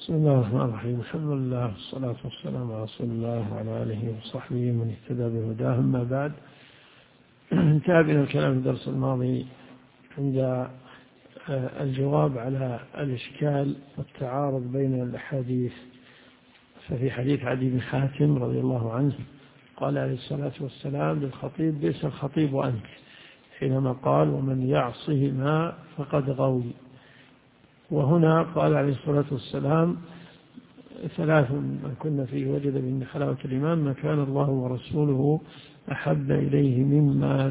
بسم الله الرحمن الرحيم. الحمد لله والصلاة والسلام على رسول الله وعلى آله وصحبه من اهتدى بهداه. أما بعد، انتهى بنا الكلام في الدرس الماضي عند الجواب على الإشكال والتعارض بين الأحاديث. ففي حديث عدي بن حاتم رضي الله عنه قال عليه الصلاة والسلام للخطيب: بئس الخطيب أنت، حينما قال: ومن يعصهما فقد غوي. وهنا قال عليه الصلاة والسلام: ثلاث من كنا فيه وجد من حلاوة الإيمان ما كان الله ورسوله أحب إليه مما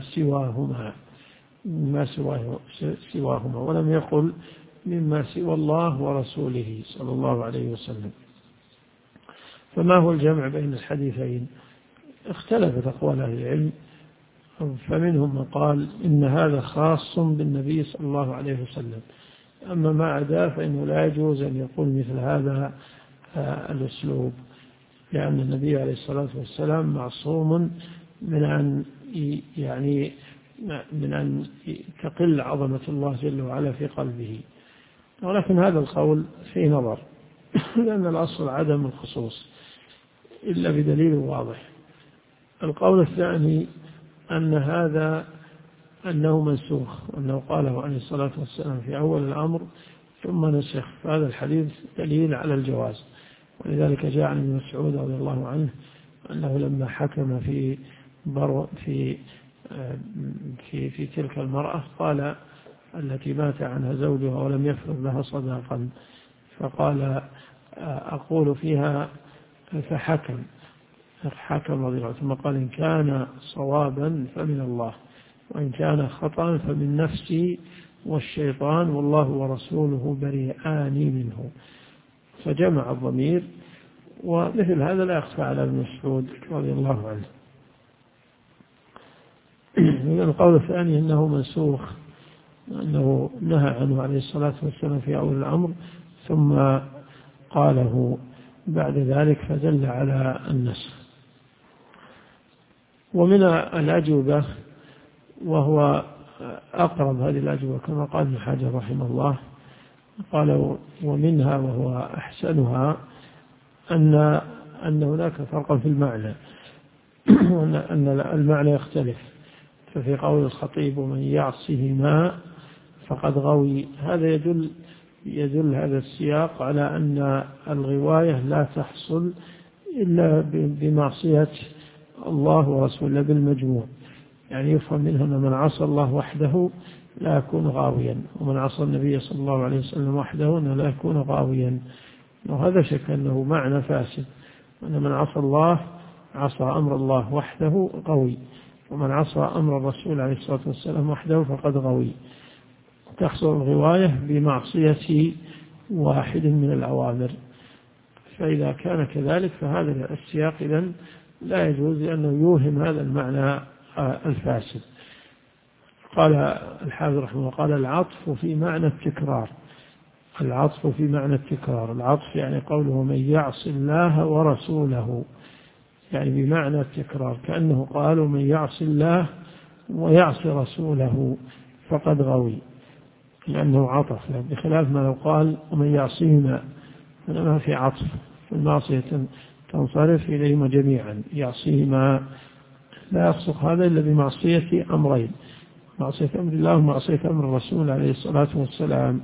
سواهما، ولم يقل مما سوى الله ورسوله صلى الله عليه وسلم. فما هو الجمع بين الحديثين؟ اختلفت أقوال أهل العلم، فمنهم من قال إن هذا خاص بالنبي صلى الله عليه وسلم، أما ما عدا فإنه لا يجوز أن يقول مثل هذا الأسلوب، لأن النبي عليه الصلاة والسلام معصوم من أن تقل عظمة الله جل وعلا في قلبه. ولكن هذا القول فيه نظر، لأن الأصل عدم الخصوص إلا بدليل واضح. القول الثاني أنه منسوخ، وأنه قاله عليه الصلاة والسلام في أول الأمر ثم نسخ، فهذا الحديث دليل على الجواز. ولذلك جاء عن ابن مسعود رضي الله عنه أنه لما حكم في تلك المرأة قال التي مات عنها زوجها ولم يفرض لها صداقا، فقال: أقول فيها فحكم رضي الله عنه، ثم قال: إن كان صوابا فمن الله، وإن كان خطأ فمن نفسي والشيطان، والله ورسوله بريئان منه. فجمع الضمير، ومثل هذا لا يخفى على ابن مسعود رضي الله عنه. القول الثاني أنه منسوخ، أنه نهى عنه عليه الصلاة والسلام في أول الأمر ثم قاله بعد ذلك، فدل على النسخ. ومن الأجوبة، وهو أقرب هذه الأجوبة كما قال ابن حجر رحمه الله، قالوا: ومنها وهو أحسنها أن هناك فرقا في المعنى، أن المعنى يختلف. ففي قول الخطيب: ومن يعصهما فقد غوي، هذا يدل هذا السياق على أن الغواية لا تحصل إلا بمعصية الله ورسوله بالمجموع. يعني يفهم منه أن من عصى الله وحده لا يكون غاويا، ومن عصى النبي صلى الله عليه وسلم وحده لا يكون غاويا. وهذا شك أنه معنى فاسد، أن من عصى الله عصى أمر الله وحده غوي، ومن عصى أمر الرسول عليه الصلاة والسلام وحده فقد غوي. تحصل الغواية بمعصية واحد من الأوامر. فإذا كان كذلك فهذا السياق إذن لا يجوز، لأنه يوهم هذا المعنى الفاسد. قال الحافظ رحمه الله: قال العطف في معنى التكرار. العطف في معنى التكرار، العطف يعني قوله: من يعص الله ورسوله، يعني بمعنى التكرار، كأنه قال: من يعص الله ويعص رسوله فقد غوي، لأنه عطف، بخلاف ما لو قال: ومن يعصيهما، فما في عطف، المعصية تنصرف إليهما جميعا، يعصيهما لا يصدق هذا إلا بمعصية أمرين: معصية أمر الله ومعصية أمر الرسول عليه الصلاة والسلام.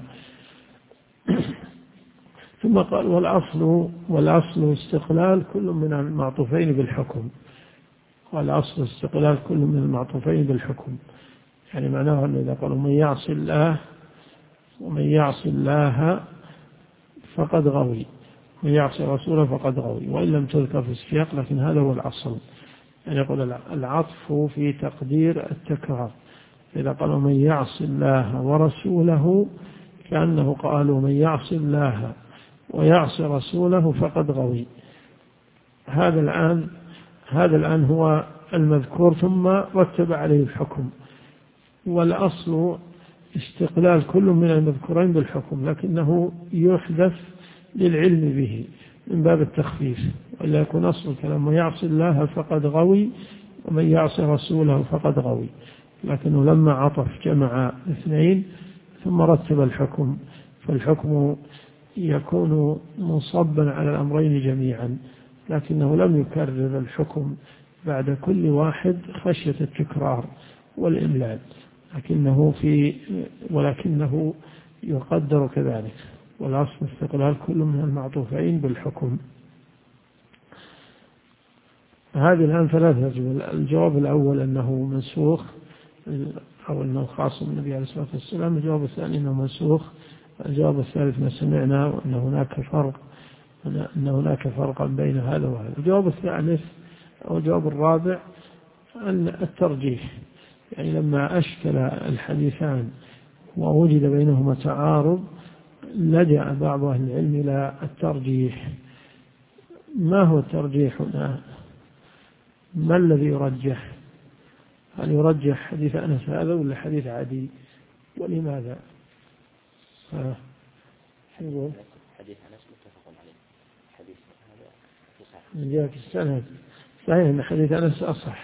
ثم قال: والأصل استقلال كل من المعطوفين بالحكم. والأصل استقلال كل من المعطوفين بالحكم، يعني معناه أنه إذا قالوا: من يعص الله ومن يعص الله فقد غوي، من يعصي رسوله فقد غوي، وإن لم تذكر في السياق، لكن هذا هو الأصل. يعني يقول العطف في تقدير التكرار، إذا قالوا: من يعص الله ورسوله، كأنه قالوا: من يعص الله ويعصي رسوله فقد غوي. هذا الآن هو المذكور، ثم رتب عليه الحكم. والأصل استقلال كل من المذكورين بالحكم، لكنه يحدث للعلم به من باب التخفيف، ولا يكون أصل الكلام: من يعصي الله فقد غوي ومن يعصي رسوله فقد غوي. لكنه لما عطف جمع اثنين ثم رتب الحكم، فالحكم يكون منصبا على الأمرين جميعا، لكنه لم يكرر الحكم بعد كل واحد خشية التكرار والإملال، ولكنه يقدر كذلك، والأصل استقلال كل من المعطوفين بالحكم. هذه الآن ثلاثة أجوبة. الجواب الأول أنه منسوخ أو أنه خاص بالنبي عليه الصلاة والسلام. الجواب الثاني أنه منسوخ. الجواب الثالث ما سمعنا وأن هناك فرقا بين هذا وهذا. الجواب الثالث أو الجواب الرابع أن الترجيح، يعني لما أشكل الحديثان ووجد بينهما تعارض لجأ بعض أهل العلم إلى الترجيح. ما هو الترجيح هنا؟ ما الذي يرجح؟ هل يرجح حديث أنس هذا ولا حديث عدي؟ ولماذا؟ حديث أنس متفق عليه، حديث هذا من جهة السند صحيح أن حديث أنس أصح،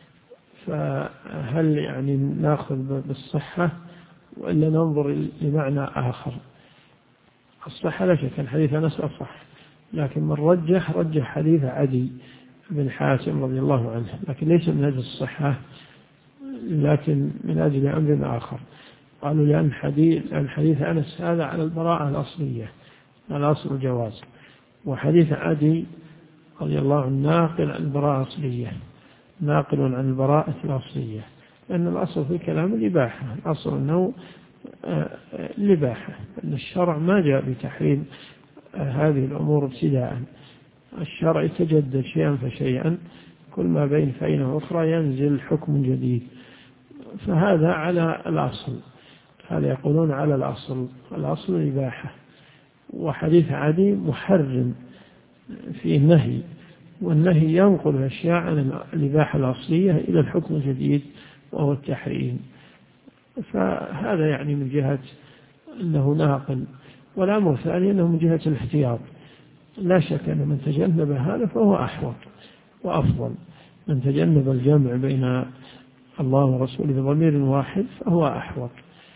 فهل يعني نأخذ بالصحة وإلا ننظر لمعنى آخر؟ الصحة لا شك أن حديث أنس أصح، لكن من رجح حديث عدي بن حاتم رضي الله عنه، لكن ليس من أجل الصحة، لكن من أجل أمر آخر. قالوا لأن حديث أنس هذا على البراءة الأصلية، على أصل الجواز، وحديث عدي رضي الله عنه ناقل عن البراءة الأصلية، ناقل عن البراءة الأصلية، لأن الأصل في كلام الإباحة، الأصل أنه الإباحة، أن الشرع ما جاء بتحريم هذه الأمور ابتداء. الشرع يتجدد شيئا فشيئا، كل ما بين فإنه أخرى ينزل حكم جديد، فهذا على الأصل، هذا يقولون على الأصل الإباحة. وحديث عدي محرم فيه نهي، والنهي ينقل الأشياء عن الإباحة الأصلية إلى الحكم الجديد وهو التحريم، فهذا يعني من جهة أنه ناقل. والأمر الثاني أنه من جهة الاحتياط، لا شك أن من تجنب هذا فهو أحوط وأفضل، من تجنب الجمع بين الله ورسوله بضمير واحد فهو أحوط.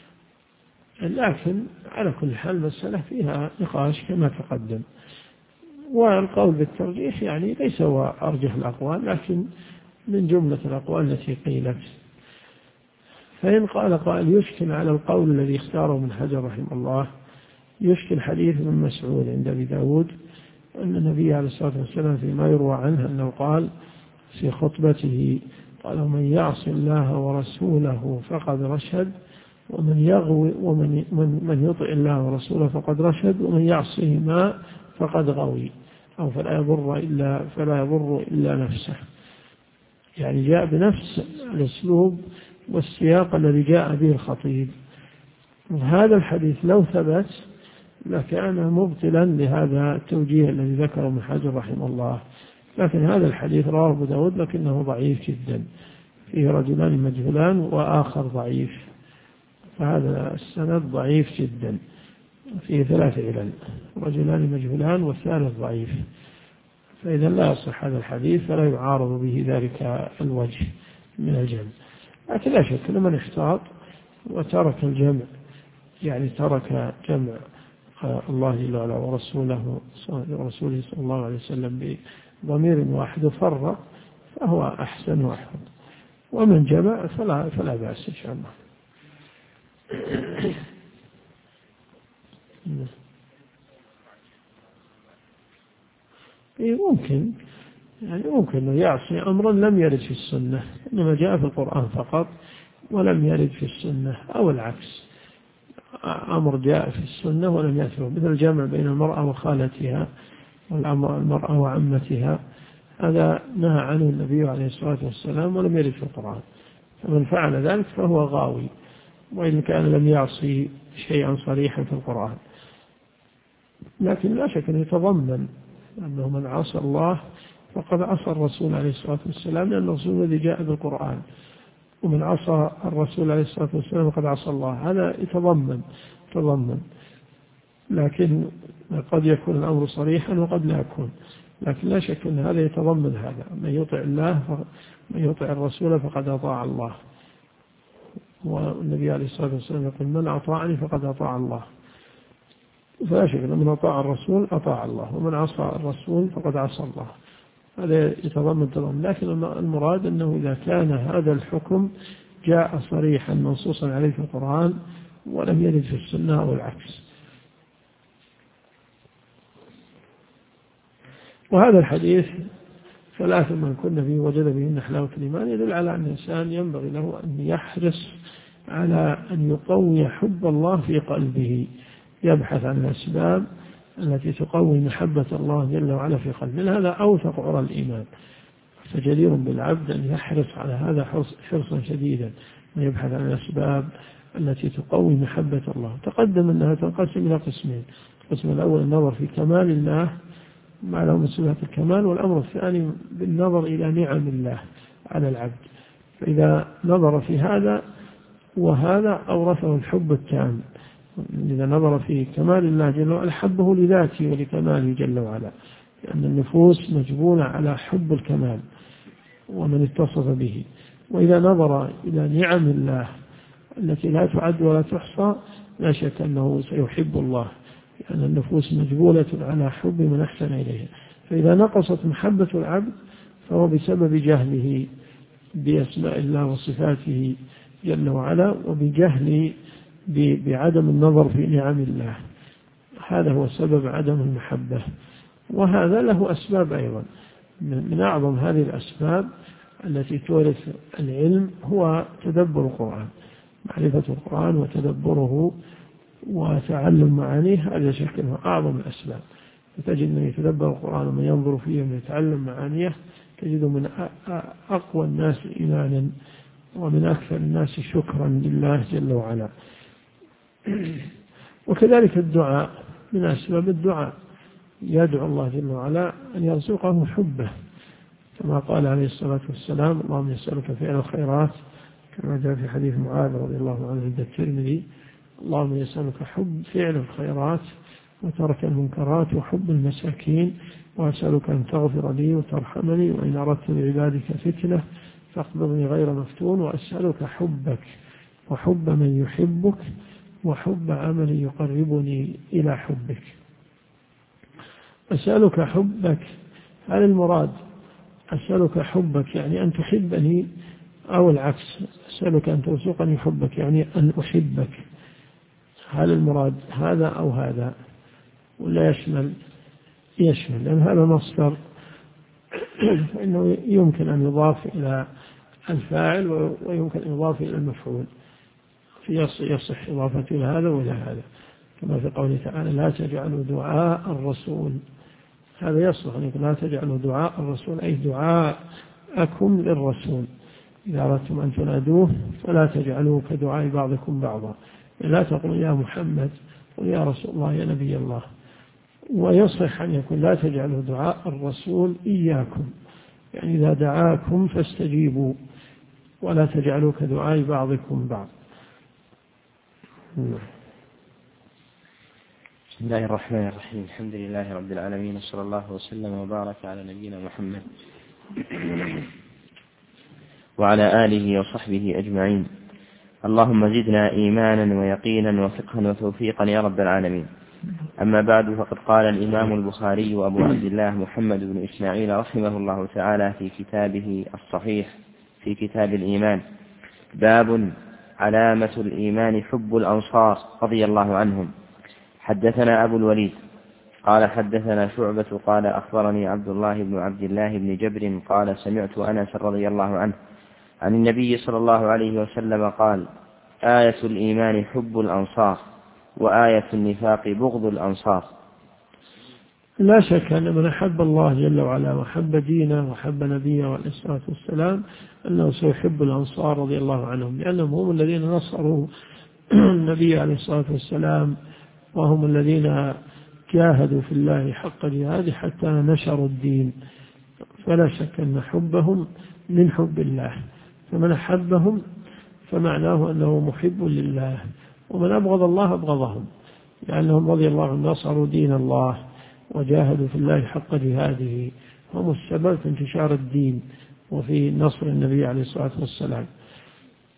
لكن على كل حال المسألة فيها نقاش كما تقدم، والقول بالترجيح يعني ليس هو أرجح الأقوال، لكن من جملة الأقوال التي قيلت. فإن قال قائل يشكل على القول الذي اختاره ابن حجر رحمه الله، يشكل حديث ابن مسعود عند أبي داود أن النبي عليه الصلاة والسلام فيما يروى عنه أنه قال في خطبته، قال من يعص الله ورسوله فقد رشد، ومن يغوي من يطع الله ورسوله فقد رشد، ومن يعصهما فقد غوي، أو فلا يضر إلا نفسه. يعني جاء بنفس الأسلوب والسياق الذي جاء به الخطيب. وهذا الحديث لو ثبت لكان مبطلا لهذا التوجيه الذي ذكره ابن حجر رحمه الله، لكن هذا الحديث رواه أبو داود لكنه ضعيف جدا، فيه رجلان مجهولان وآخر ضعيف، فهذا السند ضعيف جدا، فيه 3 علل، رجلان مجهولان والثالث ضعيف، فإذا لا يصح هذا الحديث فلا يعارض به ذلك الوجه من الجمع. لكن لا شك لمن احتاط وترك الجمع، يعني ترك جمع الله جل وعلا ورسوله صلى الله عليه وسلم بضمير واحد وفرق، فهو أحسن وأحفظ. ومن جمع فلا بأس إن شاء الله. ممكن أنه يعصي أمرا لم يرد في السنة، إنما جاء في القرآن فقط ولم يرد في السنة، أو العكس، أمر جاء في السنة ولم يأثر، مثل الجمع بين المرأة وخالتها والمرأة وعمتها، هذا نهى عنه النبي عليه الصلاة والسلام ولم يرد في القرآن، فمن فعل ذلك فهو غاوي، وإن كان لم يعصي شيئا صريحا في القرآن. لكن لا شك أن يتضمن أنه من عصى الله فقد عصى الرسول عليه الصلاة والسلام، لأن الرسول الذي جاء بالقرآن، ومن عصى الرسول عليه الصلاة والسلام فقد عصى الله، هذا يتضمن، لكن قد يكون الأمر صريحا وقد لا يكون، لكن لا شك أن هذا يتضمن هذا، من يطع الله من يطع الرسول فقد أطاع الله، والنبي عليه الصلاة والسلام يقول من أطاعني فقد أطاع الله. فلا شك أن من أطاع الرسول أطاع الله، ومن عصى الرسول فقد عصى الله. هذا يتضمن تضمن، لكن المراد أنه إذا كان هذا الحكم جاء صريحا منصوصا عليه في القرآن ولم يرد في السنة أو العكس. وهذا الحديث ثلاث من كن فيه وجد بهن حلاوة الإيمان يدل على أن الإنسان ينبغي له أن يحرص على أن يقوي حب الله في قلبه، يبحث عن الأسباب التي تقوي محبة الله جل وعلا في قلبه، هذا أوثق عرى الإيمان. فجدير بالعبد أن يحرص على هذا حرصا شديدا، ويبحث عن الأسباب التي تقوي محبة الله. تقدم أنها تنقسم إلى قسمين: القسم الأول النظر في كمال الله ما له من صفات الكمال، والأمر الثاني بالنظر إلى نعم الله على العبد. فإذا نظر في هذا وهذا أورثه الحب التام. إذا نظر في كمال الله جل وعلا حبه لذاته ولكماله جل وعلا، لأن النفوس مجبولة على حب الكمال ومن اتصف به. وإذا نظر إلى نعم الله التي لا تعد ولا تحصى لا شك أنه سيحب الله، لأن النفوس مجبولة على حب من أحسن إليها. فإذا نقصت محبة العبد فهو بسبب جهله بأسماء الله وصفاته جل وعلا، وبجهل بعدم النظر في نعم الله. هذا هو سبب عدم المحبة. وهذا له أسباب أيضا. من أعظم هذه الأسباب التي تورث العلم هو تدبر القرآن، معرفة القرآن وتدبره وتعلم معانيه، هذا شكله أعظم الأسباب. فتجد من يتدبر القرآن ومن ينظر فيه ومن يتعلم معانيه تجد من أقوى الناس إيمانا ومن أكثر الناس شكرا لله جل وعلا. وكذلك الدعاء من أسباب الدعاء، يدعو الله جل وعلا أن يرزقه حبه، كما قال عليه الصلاة والسلام: اللهم يسألك فعل الخيرات، كما جاء في حديث معاذ رضي الله عنه عند الترمذي: اللهم يسألك حب فعل الخيرات وترك المنكرات وحب المساكين، وأسألك أن تغفر لي وترحمني، وإن أردت لعبادك فتنة فاقبضني غير مفتون، وأسألك حبك وحب من يحبك وحب عمل يقربني إلى حبك. أسألك حبك، هذا المراد. أسألك حبك يعني أن تحبني، أو العكس، أسألك أن ترزقني حبك يعني أن أحبك. هذا المراد، هذا أو هذا، ولا يشمل لأن هذا مصدر فإنه يمكن أن يضاف إلى الفاعل ويمكن أن يضاف إلى المفعول، يصح إضافة إلى هذا وإلى هذا، كما في قوله تعالى: لا تجعلوا دعاء الرسول. هذا يصلح أن يقول لا تجعلوا دعاء الرسول، أي دعاءكم للرسول. إذا أردتم أن تنادوه فلا تجعلوه كدعاء بعضكم بعضا، لا تقول يا محمد، قل يا رسول الله، يا نبي الله. ويصح أن يكون لا تجعلوا دعاء الرسول إياكم، يعني إذا دعاكم فاستجيبوا، ولا تجعلوا كدعاء بعضكم بعض. بسم الله الرحمن الرحيم. الحمد لله رب العالمين، وصلى الله وسلم وبارك على نبينا محمد وعلى آله وصحبه أجمعين. اللهم زدنا إيمانا ويقينا وفقها وتوفيقا يا رب العالمين. أما بعد، فقد قال الإمام البخاري وأبو عبد الله محمد بن إسماعيل رحمه الله تعالى في كتابه الصحيح في كتاب الإيمان: باب علامة الإيمان حب الأنصار رضي الله عنهم. حدثنا أبو الوليد قال حدثنا شعبة قال أخبرني عبد الله بن عبد الله بن جبر قال سمعت أنس رضي الله عنه عن النبي صلى الله عليه وسلم قال: آية الإيمان حب الأنصار، وآية النفاق بغض الأنصار. لا شك أن من أحب الله جل وعلا وحب دينه وحب نبيه عليه الصلاة والسلام أنه سيحب الأنصار رضي الله عنهم، لأنهم هم الذين نصروا النبي عليه الصلاة والسلام، وهم الذين جاهدوا في الله حق جهاده حتى نشروا الدين. فلا شك أن حبهم من حب الله، فمن أحبهم فمعناه أنه محب لله، ومن أبغض الله أبغضهم، لأنهم رضي الله عنهم نصروا دين الله وجاهدوا في الله حق جهاده، هم السبب في انتشار الدين وفي نصر النبي عليه الصلاة والسلام.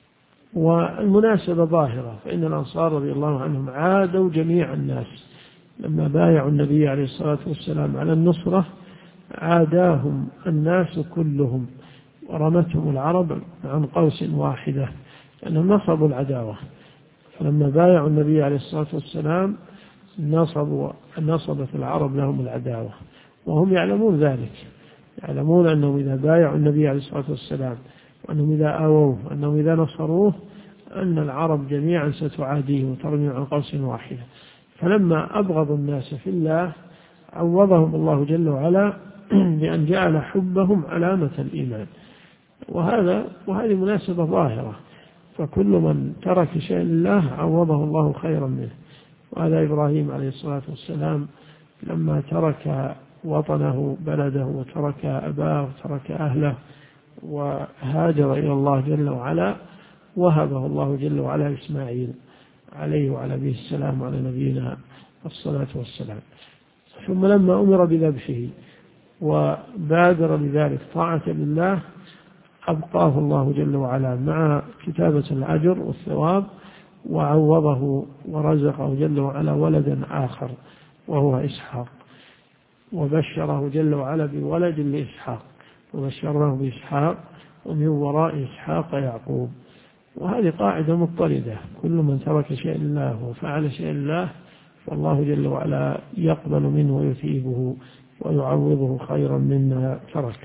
والمناسبة ظاهرة، فإن الأنصار رضي الله عنهم عادوا جميع الناس لما بايعوا النبي عليه الصلاة والسلام على النصرة عاداهم الناس كلهم ورمتهم العرب عن قوس واحدة لأنهم نصبوا العداوة. فلما بايعوا النبي عليه الصلاة والسلام نصبت العرب لهم العداوة، وهم يعلمون ذلك، يعلمون أنهم إذا بايعوا النبي عليه الصلاة والسلام وأنهم إذا آووه وأنهم إذا نصروه أن العرب جميعا ستعاديه وترمي عن قوس واحدة. فلما أبغضوا الناس في الله عوضهم الله جل وعلا بأن جعل حبهم علامة الإيمان، وهذه مناسبة ظاهرة، فكل من ترك شيء لله عوضه الله خيرا منه. وهذا إبراهيم عليه الصلاة والسلام لما ترك وطنه بلده وترك أباه وترك أهله وهاجر إلى الله جل وعلا وهبه الله جل وعلا إسماعيل عليه وعلى أبيه السلام وعلى نبينا الصلاة والسلام. ثم لما أمر بذبحه وبادر بذلك طاعة لله أبقاه الله جل وعلا مع كتابة الأجر والثواب، وعوضه ورزقه جل وعلا ولدا آخر وهو إسحاق، وبشره جل وعلا بولد لإسحاق، وبشرناه بإسحاق ومن وراء إسحاق يعقوب. وهذه قاعدة مضطردة، كل من ترك شيء لله وفعل شيء لله فالله جل وعلا يقبل منه ويثيبه ويعوضه خيرا مما ترك.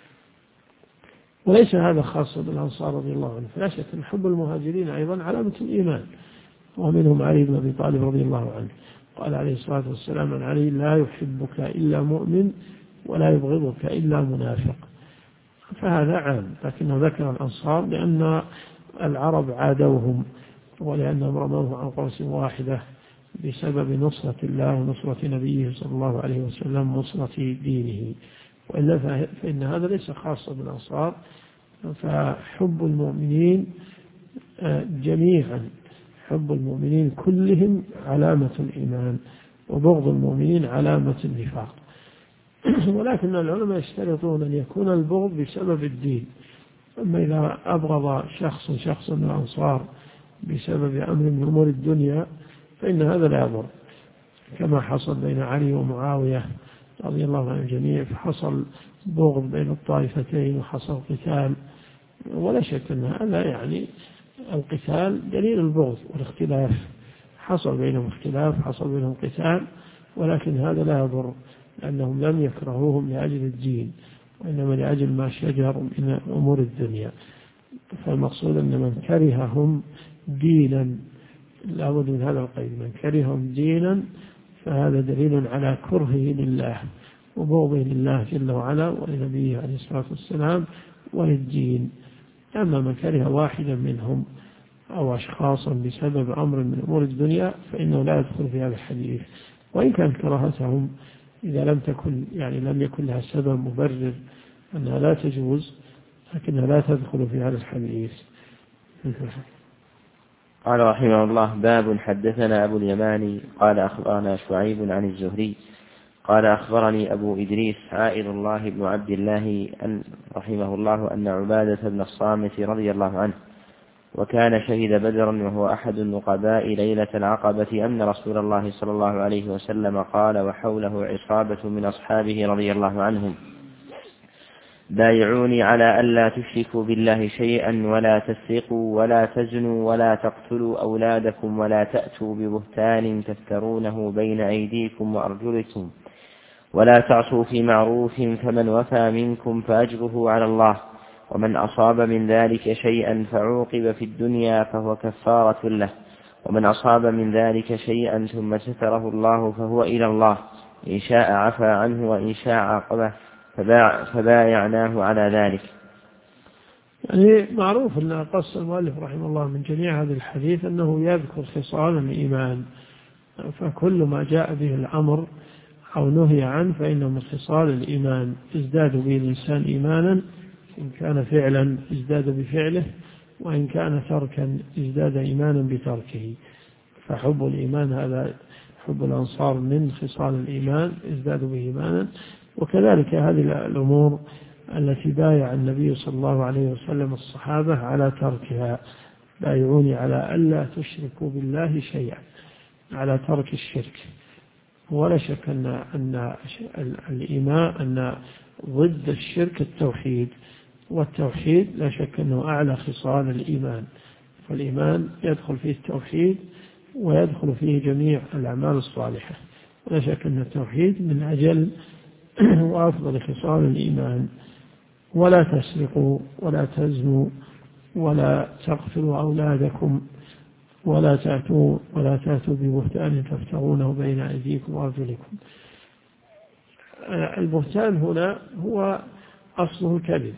وليس هذا خاص بالأنصار رضي الله عنه، فلا شك أن حب المهاجرين أيضا علامة الإيمان، ومنهم علي بن أبي طالب رضي الله عنه قال عليه الصلاة والسلام عن علي: لا يحبك إلا مؤمن ولا يبغضك إلا منافق. فهذا عام، لكنه ذكر الأنصار لأن العرب عادوهم ولأنهم رموه عن قوس واحدة بسبب نصرة الله ونصرة نبيه صلى الله عليه وسلم، نصرة دينه. وإلا فإن هذا ليس خاصا بالأنصار، فحب المؤمنين جميعا، حب المؤمنين كلهم علامة الإيمان، وبغض المؤمنين علامة النفاق. ولكن العلماء يشترطون أن يكون البغض بسبب الدين. أما إذا أبغض شخص من الأنصار بسبب أمر من أمور الدنيا فإن هذا لا يضر، كما حصل بين علي ومعاوية رضي الله عن الجميع، فحصل بغض بين الطائفتين وحصل قتال. ولا شك أن هذا يعني القتال دليل البغض والاختلاف، حصل بينهم اختلاف، حصل بينهم قتال، ولكن هذا لا يضر، لأنهم لم يكرهوهم لأجل الدين وإنما لأجل ما شجر من أمور الدنيا. فالمقصود أن من كرههم دينا، لا بد من هذا القيد، من كرههم دينا فهذا دليل على كرهه لله وبغضه لله جل وعلا ولنبيه عليه الصلاة والسلام وللدين. أما من كره واحدا منهم أو أشخاصا بسبب أمر من أمور الدنيا فإنه لا يدخل في هذا الحديث، وإن كان كراهتهم إذا لم يكن لها سبب مبرر أنها لا تجوز، لكنها لا تدخل في هذا الحديث. قال رحمه الله: باب. حدثنا أبو اليماني قال أخبرنا شعيب عن الزهري قال أخبرني أبو إدريس عائذ الله بن عبد الله رحمه الله أن عبادة بن الصامت رضي الله عنه وكان شهد بدرا وهو أحد النقباء ليلة العقبة أن رسول الله صلى الله عليه وسلم قال وحوله عصابة من أصحابه رضي الله عنهم: بايعوني على ألا تشركوا بالله شيئا ولا تسرقوا ولا تزنوا ولا تقتلوا أولادكم ولا تأتوا ببهتان تفترونه بين أيديكم وأرجلكم ولا تعصوا في معروف، فمن وفى منكم فأجره على الله، ومن أصاب من ذلك شيئا فعوقب في الدنيا فهو كفارة له، ومن أصاب من ذلك شيئا ثم ستره الله فهو إلى الله، إن شاء عفى عنه وإن شاء عاقبه، فبايعناه على ذلك. يعني معروف أن قص المؤلف رحمه الله من جميع هذا الحديث أنه يذكر خصال الإيمان، فكل ما جاء به الأمر أو نهي عنه فإنه من خصال الإيمان، ازداد به الإنسان إيمانا، إن كان فعلا ازداد بفعله، وإن كان تركا ازداد إيمانا بتركه. فحب الإيمان هذا حب الأنصار من خصال الإيمان، ازداد به إيمانا. وكذلك هذه الأمور التي بايع النبي صلى الله عليه وسلم الصحابة على تركها: بايعوني على ألا تشركوا بالله شيئا، على ترك الشرك. ولا شك أن الإيمان أن ضد الشرك التوحيد، والتوحيد لا شك أنه أعلى خصال الإيمان، فالإيمان يدخل فيه التوحيد ويدخل فيه جميع الأعمال الصالحة، ولا شك أن التوحيد من أجل وأفضل خصال الإيمان. ولا تسرقوا ولا تزنوا ولا تقتلوا أولادكم ولا تأتوا ببهتان تفترونه بين أيديكم وأرجلكم. البهتان هنا هو أصله الكذب،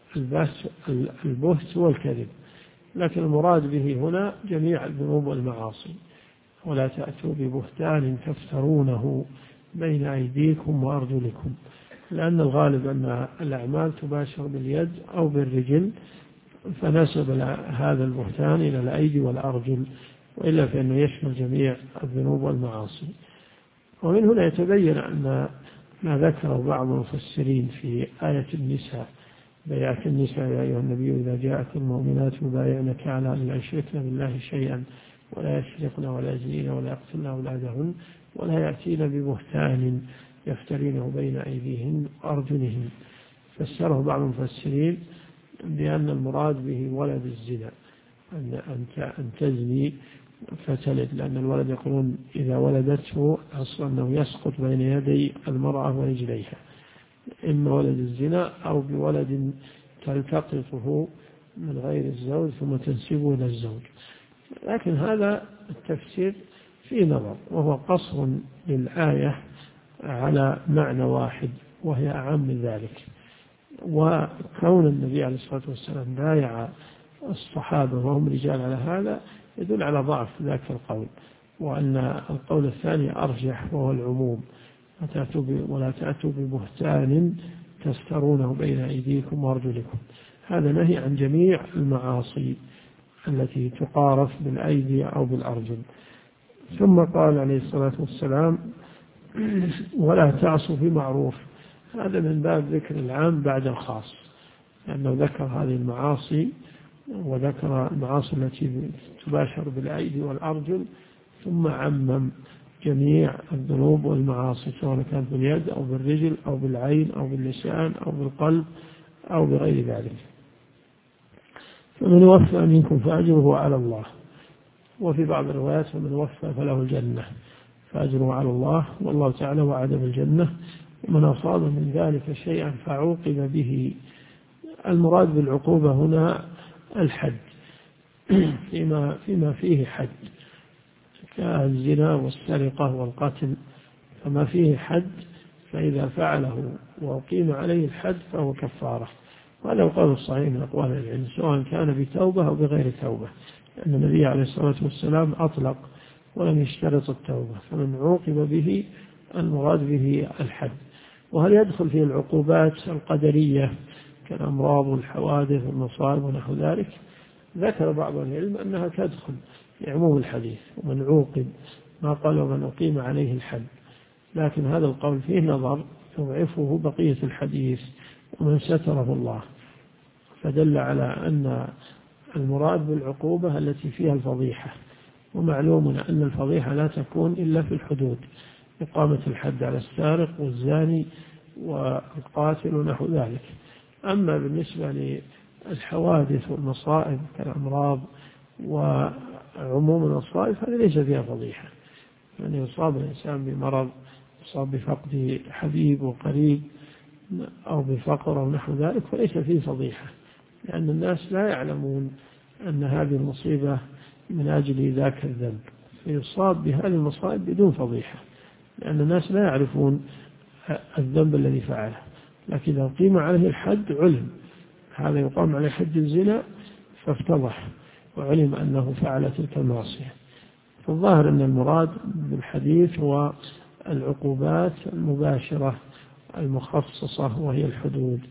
البهت هو الكذب، لكن المراد به هنا جميع الذنوب والمعاصي. ولا تأتوا ببهتان تفترونه بين أيديكم وأرجلكم، لأن الغالب أن الأعمال تباشر باليد أو بالرجل، فنسب هذا البهتان إلى الأيدي والأرجل، وإلا فإنه يشمل جميع الذنوب والمعاصي. ومن هنا يتبين أن ما ذكره بعض المفسرين في آية النساء، بيعة النساء يا أيها النبي إذا جاءك المؤمنات يبايعنك على أن لا يشركن بالله شيئا ولا يسرقن ولا يزنين ولا يقتلن أولادهن ولا يأتين ببهتان يفترينه بين أيديهن وأرجلهن. فسره بعض المفسرين بأن المراد به ولد الزنا، أن تزني فتلد، لأن الولد يقولون إذا ولدته أصلا أنه يسقط بين يدي المرأة ورجليها، إما ولد الزنا أو بولد تلتقطه من غير الزوج ثم تنسبه إلى الزوج. لكن هذا التفسير فيه نظر، وهو قصر للآية على معنى واحد وهي أعم من ذلك. وكون النبي عليه الصلاة والسلام بايع الصحابة وهم رجال على هذا يدل على ضعف ذاك القول، وأن القول الثاني أرجح وهو العموم، ولا تأتوا ببهتان تفترونه بين أيديكم وأرجلكم. هذا نهي عن جميع المعاصي التي تقارف بالأيدي أو بالأرجل. ثم قال عليه الصلاة والسلام ولا تعصوا في معروف، هذا من باب ذكر العام بعد الخاص، لأنه ذكر هذه المعاصي وذكر المعاصي التي تباشر بالأيدي والأرجل، ثم عمم جميع الذنوب والمعاصي سواء كانت باليد أو بالرجل أو بالعين أو باللسان أو بالقلب أو بغير ذلك. فمن وفى منكم فأجره على الله، وفي بعض الروايات فمن وفى فله الجنة، فأجره على الله، والله تعالى وعد بالجنة. ومن أصاب من ذلك شيئا فعوقب به، المراد بالعقوبة هنا الحد فيما فيه حد كالزنا والسرقة والقتل، فما فيه حد فإذا فعله وأقيم عليه الحد فهو كفارة. وهذا القول الصحيح من أقوال العلم سواء كان بتوبة أو بغير توبة، لأن النبي عليه الصلاة والسلام أطلق ولم يشترط التوبة، فمن عوقب به المراد به الحد. وهل يدخل فيه العقوبات القدرية كالأمراض والحوادث والمصائب ونحو ذلك؟ ذكر بعض العلم أنها تدخل لعموم الحديث، ومن عوقب ما قال ومن أقيم عليه الحد، لكن هذا القول فيه نظر يضعفه بقية الحديث ومن ستره الله، فدل على أن المراد بالعقوبة التي فيها الفضيحة، ومعلوم أن الفضيحة لا تكون إلا في الحدود، إقامة الحد على السارق والزاني والقاتل ونحو ذلك. أما بالنسبة للحوادث والمصائب كالأمراض وعموم المصائب هذه ليس فيها فضيحة، يعني يصاب الإنسان بمرض، يصاب بفقد حبيب وقريب أو بفقر أو نحو ذلك، فليس فيه فضيحة، لأن الناس لا يعلمون أن هذه المصيبة من أجل ذاك الذنب، فيصاب بهذه المصائب بدون فضيحة، لأن الناس لا يعرفون الذنب الذي فعله. لكن إذا قيم عليه الحد علم هذا يقام عليه حد الزنا فافتضح وعلم أنه فعل تلك المعصية. فالظاهر أن المراد بالحديث هو العقوبات المباشرة المخصصة وهي الحدود،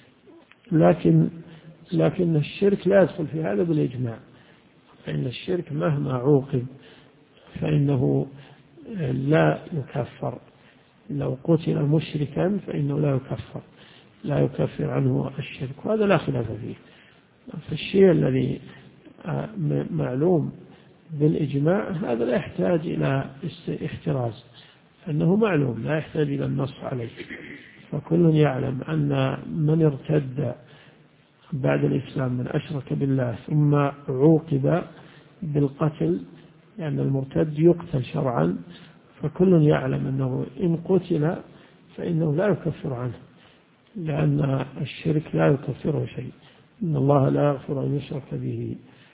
لكن الشرك لا يدخل في هذا بالإجماع، فإن الشرك مهما عوقب فإنه لا يكفر، لو قتل مشركا فإنه لا يكفر عنه الشرك، وهذا لا خلاف فيه. فالشيء الذي معلوم بالإجماع هذا لا يحتاج إلى احتراز، أنه معلوم لا يحتاج إلى النص عليه. فكل يعلم أن من ارتد بعد الإسلام من أشرك بالله ثم عوقب بالقتل لأن المرتد يقتل شرعا، فكل يعلم أنه إن قتل فإنه لا يكفر عنه، لأن الشرك لا يكفره شيء، إن الله لا يغفر أن يشرك به.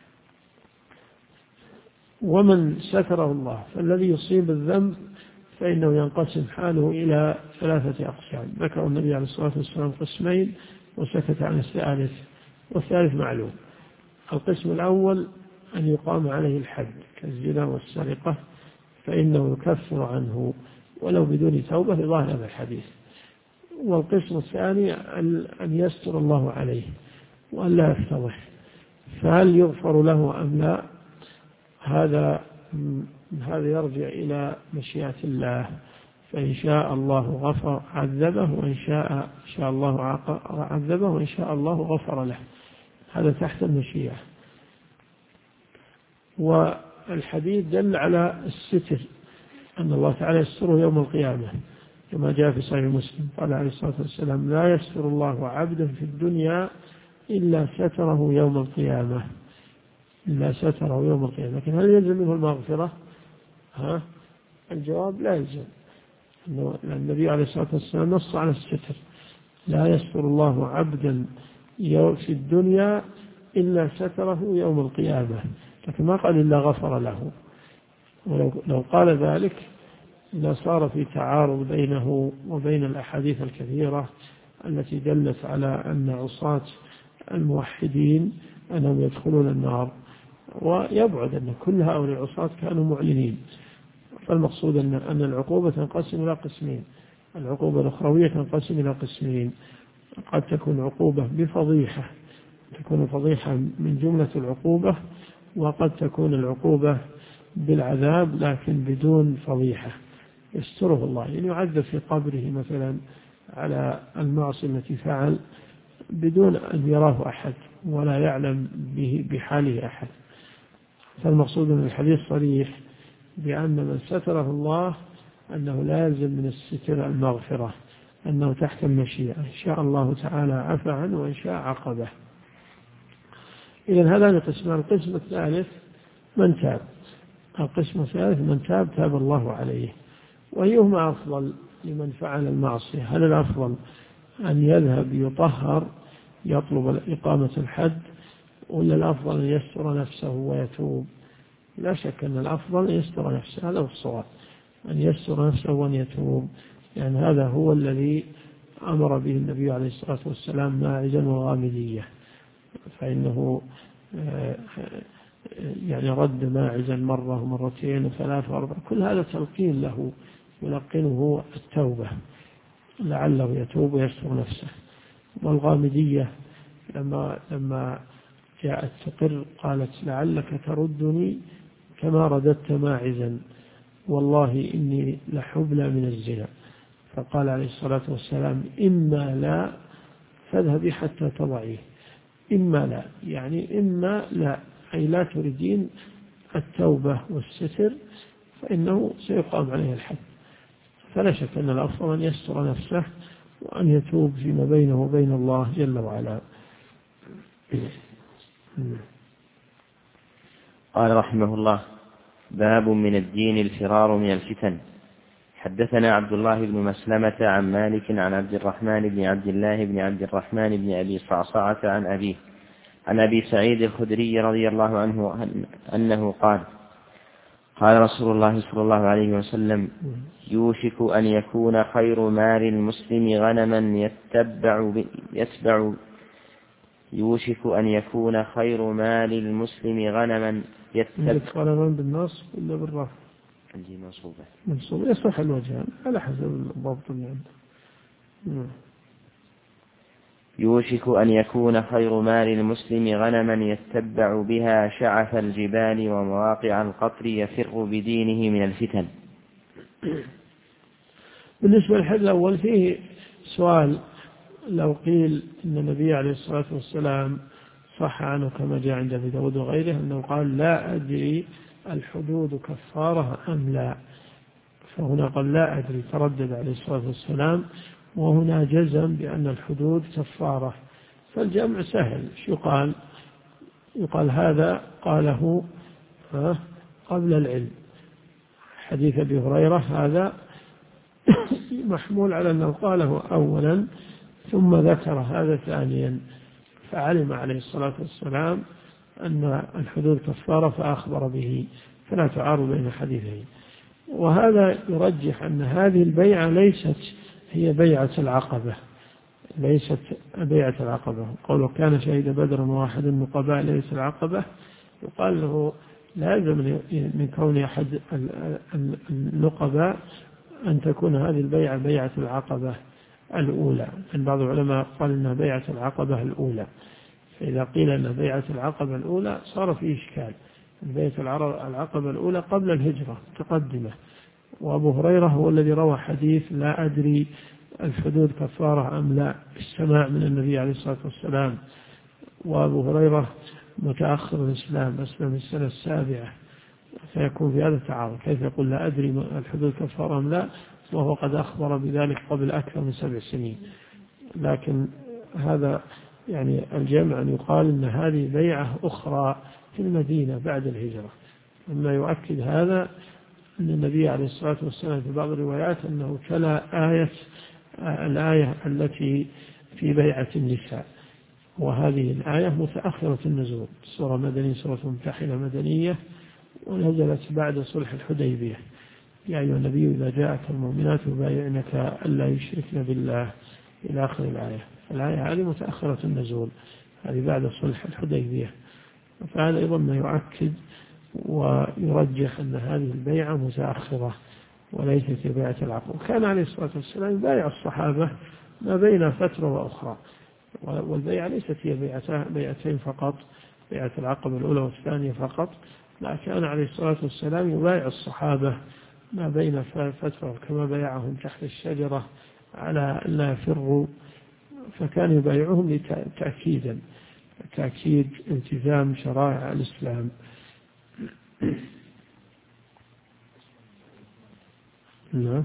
ومن ستره الله فالذي يصيب الذنب فإنه ينقسم حاله إلى 3 أقسام. ذكر النبي عليه الصلاة والسلام قسمين وسكت عن الثالث، والثالث معلوم. القسم الأول أن يقام عليه الحد كالزنا والسرقة، فإنه يكفر عنه ولو بدون توبة لظاهر هذا الحديث. والقسم الثاني أن يستر الله عليه وأن لا يفتضح، فهل يغفر له أم لا؟ هذا يرجع إلى مشيئة الله، فإن شاء الله غفر عذبه، وإن شاء الله عذبه، وإن شاء الله غفر له. هذا تحت المشيئة. والحديث دل على الستر، أن الله تعالى يستره يوم القيامة كما جاء في صحيح مسلم، قال عليه الصلاة والسلام: لا يستر الله عبدا في الدنيا إلا ستره يوم القيامة، إلا ستره يوم القيامة. لكن هل يلزم منه المغفرة؟ الجواب لا يلزم، لأن النبي عليه الصلاة والسلام نص على الستر: لا يستر الله عبدا في الدنيا إلا ستره يوم القيامة، لكن ما قال إلا غفر له. ولو قال ذلك لصار في تعارض بينه وبين الأحاديث الكثيرة التي دلت على أن عصاة الموحدين أنهم يدخلون النار، ويبعد أن كل هؤلاء العصاة كانوا معلنين. فالمقصود أن العقوبة تنقسم إلى قسمين: العقوبة الأخروية تنقسم إلى قسمين، قد تكون عقوبة بفضيحة، تكون فضيحة من جملة العقوبة، وقد تكون العقوبة بالعذاب لكن بدون فضيحة يستره الله، يعني يعذب في قبره مثلا على المعصية التي فعل بدون أن يراه أحد ولا يعلم به بحاله أحد. فالمقصود من الحديث صريح بأن من ستره الله أنه لا يلزم من الستر المغفرة، أنه تحت المشيئة، إن شاء الله تعالى عفى عنه وإن شاء عقبه. إذن هذا القسم. القسم الثالث من تاب. القسم الثالث من تاب الله عليه. وأيهما أفضل لمن فعل المعصية؟ هل الأفضل أن يذهب يطهر يطلب إقامة الحد، ولا الأفضل أن يستر نفسه ويتوب؟ لا شك أن الأفضل أن يستر نفسه، هذا هو الصواب، أن يستر نفسه وأن يتوب، يعني هذا هو الذي أمر به النبي عليه الصلاة والسلام ماعزا وغامدية، فإنه يعني رد ماعزا مرة ومرتين وثلاث وأربع، كل هذا تلقين له، يلقنه التوبة لعله يتوب ويستر نفسه. والغامدية لما جاءت تقر قالت: لعلك تردني كما رددت ماعزا، والله إني لحبلى من الزنا. فقال عليه الصلاة والسلام: إما لا فاذهبي حتى تضعيه. إما لا يعني إما لا، أي لا تريدين التوبة والستر فإنه سيقام عليه الحد. فلا شك أن الأفضل أن يستر نفسه وأن يتوب فيما بينه وبين الله جل وعلا. قال رحمه الله: باب من الدين الفرار من الفتن. حدثنا عبد الله بن مسلمة عن مالك عن عبد الرحمن بن عبد الله بن عبد الرحمن بن أبي صعصعة عن أبيه عن أبي سعيد الخدري رضي الله عنه أنه قال: قال رسول الله صلى الله عليه وسلم: يوشك أن يكون خير مال المسلم غنما يوشك أن يكون خير مال المسلم غنما يتبع. غنما بالنصب ولا بالرفع؟ عندي منصوبة. منصوبة يصح الوجهان على حسب الضبط اللي عنده. يوشك أن يكون خير مال المسلم غنما يتبع بها شعث الجبال ومواقع القطر يفر بدينه من الفتن. بالنسبة للحديث الأول فيه سؤال: لو قيل إن النبي عليه الصلاة والسلام صح عنه كما جاء عند أبي داود وغيره أنه قال: لا أدري الحدود كفارة أم لا، فهنا قال لا أدري، تردد عليه الصلاة والسلام، وهنا جزم بأن الحدود كفارة. فالجمع سهل، شو يقال هذا قاله قبل العلم. حديث أبي هريرة هذا محمول على أنه قاله أولا ثم ذكر هذا ثانيا، فعلم عليه الصلاة والسلام أن الحدود كفارة فأخبر به، فلا تعارض بين الحديثين. وهذا يرجح أن هذه البيعة ليست هي بيعة العقبة، ليست بيعة العقبة. قوله كان شهيد بدر واحد من قبائل ليس العقبة، يقال له لازم من كون أحد النقباء أن تكون هذه البيعة بيعة العقبة الأولى. أن بعض العلماء قال إنها بيعة العقبة الأولى، فإذا قيل أنها بيعة العقبة الأولى صار فيه إشكال. بيعة العقبة الأولى قبل الهجرة متقدمة، وأبو هريرة هو الذي روى حديث لا أدري الحدود كفارة أم لا، السماع من النبي عليه الصلاة والسلام. وأبو هريرة متأخر الإسلام، أسلم السنة 7، فيكون في هذا تعارض. كيف يقول لا أدري الحدود كفارة أم لا وهو قد أخبر بذلك قبل أكثر من 7 سنين؟ لكن هذا يعني الجمع أن يقال أن هذه بيعة أخرى في المدينة بعد الهجرة. مما يؤكد هذا أن النبي عليه الصلاة والسلام في بعض الروايات أنه تلا الآية التي في بيعة النساء، وهذه الآية متأخرة النزول، سورة مدنية، سورة ممتحنة مدنية، ونزلت بعد صلح الحديبية. يا أيها النبي إذا جاءك المؤمنات يبايعنك ألا يشركن بالله إلى آخر الآية. الآية هذه متأخرة النزول، هذه بعد صلح الحديبية. فهذا أيضا ما يؤكد ويرجح أن هذه البيعة متأخرة وليست بيعة العقبة. وكان عليه الصلاة والسلام يبايع الصحابة ما بين فترة وأخرى، والبيعة ليست هي بيعتين فقط، بيعة العقبة الأولى والثانية فقط، لا، كان عليه الصلاة والسلام يبايع الصحابة ما بين فترة، كما بايعهم تحت الشجرة على أن لا يفروا، فكان يبايعهم تأكيد التزام شرائع الإسلام. نعم،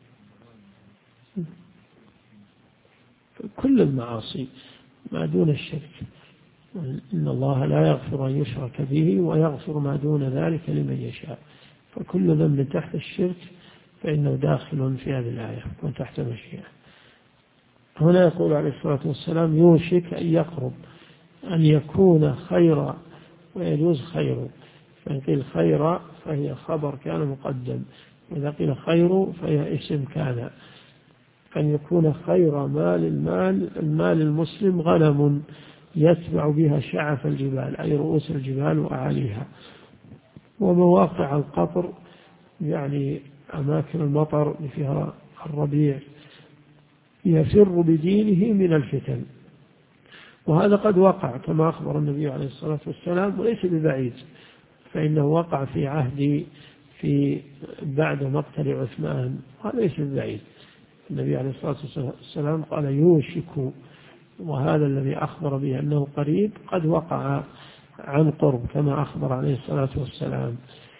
كل المعاصي ما دون الشرك، إن الله لا يغفر أن يشرك به ويغفر ما دون ذلك لمن يشاء. فكل ذنب تحت الشرك فإنه داخل في هذه الآية وتحت المشيئة. هنا يقول عليه الصلاة والسلام يوشك أن يقرب، أن يكون خيرا، ويجوز خير، فإن قيل خيرا فهي خبر كان مقدم، وإذا قيل خير فهي اسم كان. أن يكون خير المال المسلم غنم يتبع بها شعف الجبال، أي رؤوس الجبال وأعاليها، ومواقع القطر يعني أماكن المطر فيها الربيع، يفر بدينه من الفتن. وهذا قد وقع كما أخبر النبي عليه الصلاة والسلام، وليس ببعيد، فإنه وقع في بعد مقتل عثمان، هذا ليس ببعيد. النبي عليه الصلاة والسلام قال يوشك، وهذا الذي أخبر به أنه قريب قد وقع عن قرب كما أخبر عليه الصلاة والسلام.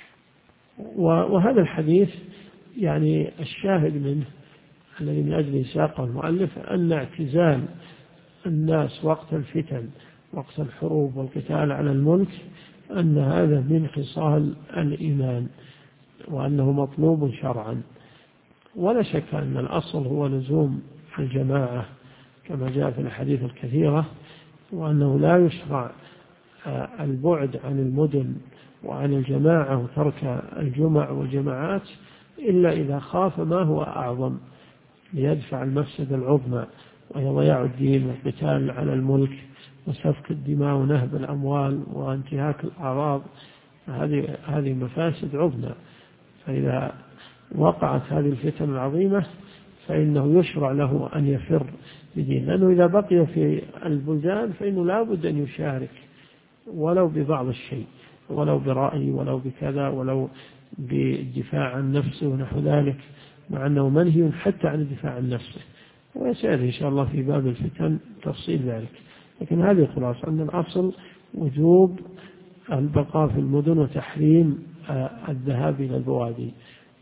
وهذا الحديث يعني الشاهد منه الذي من أجله ساقه المؤلف أن اعتزال الناس وقت الفتن، وقت الحروب والقتال على الملك، أن هذا من خصال الإيمان، وأنه مطلوب شرعا. ولا شك أن الأصل هو لزوم الجماعة كما جاء في الحديث الكثيرة، وأنه لا يشرع البعد عن المدن وعن الجماعة وترك الجمع والجماعات إلا إذا خاف ما هو أعظم ليدفع المفسدة العظمى، وهي ضياع الدين والقتال على الملك وسفك الدماء ونهب الأموال وانتهاك الأعراض. هذه مفاسد عظمى. فإذا وقعت هذه الفتن العظيمة فإنه يشرع له أن يفر بدين، لأنه إذا بقي في البلدان فإنه لا بد أن يشارك ولو ببعض الشيء، ولو برأي، ولو بكذا، ولو بالدفاع عن نفسه ونحو ذلك، مع أنه منهي حتى عن الدفاع عن نفسه، ويسأل إن شاء الله في باب الفتن تفصيل ذلك. لكن هذه خلاصة أن الأصل وجوب البقاء في المدن وتحريم الذهاب إلى البوادي.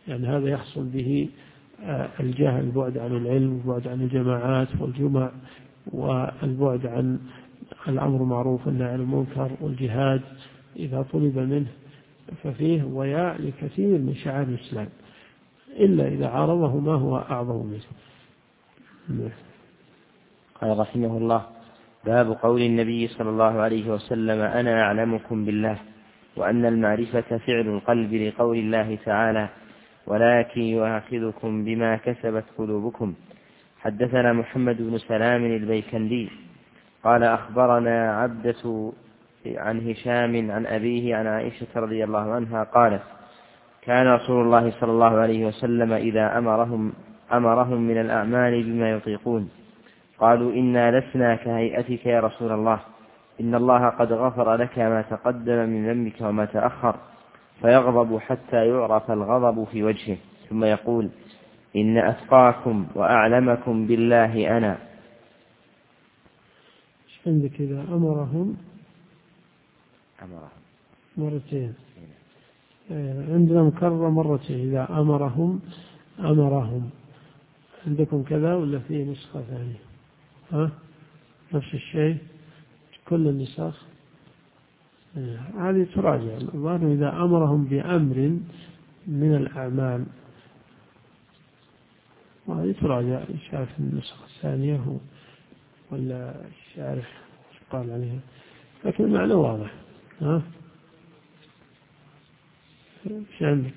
يعني هذا يحصل به الجهل، البعد عن العلم، البعد عن الجماعات والجمع، والبعد عن الأمر معروف والنهي عن المنكر، والجهاد إذا طلب منه ففيه وياء لكثير من شعائر الإسلام، إلا إذا عارضه ما هو أعظم منه. قال رحمه الله: باب قول النبي صلى الله عليه وسلم: أنا أعلمكم بالله، وأن المعرفة فعل القلب، لقول الله تعالى: ولكن يؤاخذكم بما كسبت قلوبكم. حدثنا محمد بن سلام البيكندي قال أخبرنا عبدة عن هشام عن أبيه عن عائشة رضي الله عنها قالت: كان رسول الله صلى الله عليه وسلم إذا أمرهم من الأعمال بما يطيقون قالوا: إنا لسنا كهيئتك يا رسول الله، إن الله قد غفر لك ما تقدم من ذنبك وما تأخر، فيغضب حتى يعرف الغضب في وجهه، ثم يقول: إن أتقاكم وأعلمكم بالله أنا. عندك إذا أمرهم مرتين، عندنا مكرر مرتين، إذا أمرهم عندكم كذا ولا في نسخة ثانية؟ نفس الشيء كل النسخ هذه تراجع. الظاهر إذا أمرهم بأمر من الأعمال، وهذه تراجع شاف النسخة الثانية ولا الشارح قال عليها، لكن المعنى واضح. ايش عندك؟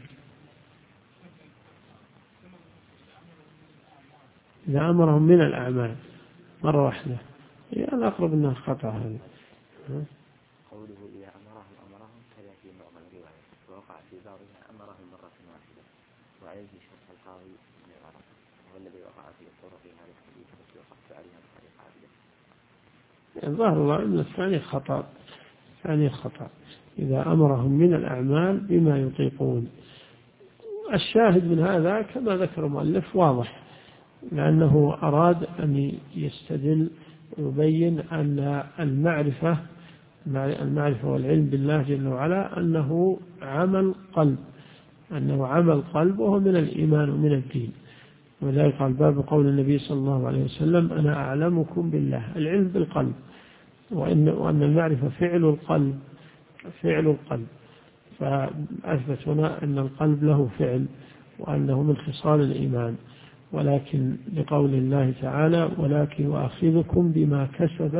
إذا أمرهم من الأعمال مرة واحدة، يعني الأقرب أنها خطأ هذا. قوله إذا أمرهم كذا في معظم الرواية، ووقع في بعضها أمرهم مرة واحدة، وعليه شرح القاضي بن العرب، وهو الذي وقع في الطرق هذا الحديث التي وقفت عليها بطريقة عادلة. ظاهر الله أن الثاني خطأ. إذا أمرهم من الأعمال بما يطيقون. الشاهد من هذا كما ذكر المؤلف واضح، لأنه أراد أن يستدل ويبين أن المعرفة والعلم بالله جل وعلا أنه عمل قلب، وهو من الإيمان ومن الدين. ولذلك قال: باب قول النبي صلى الله عليه وسلم: أنا أعلمكم بالله، العلم بالقلب، وأن المعرفة فعل القلب. فأثبت هنا أن القلب له فعل، وأنه من خصال الإيمان. ولكن لقول الله تعالى: ولكن يؤاخذكم بما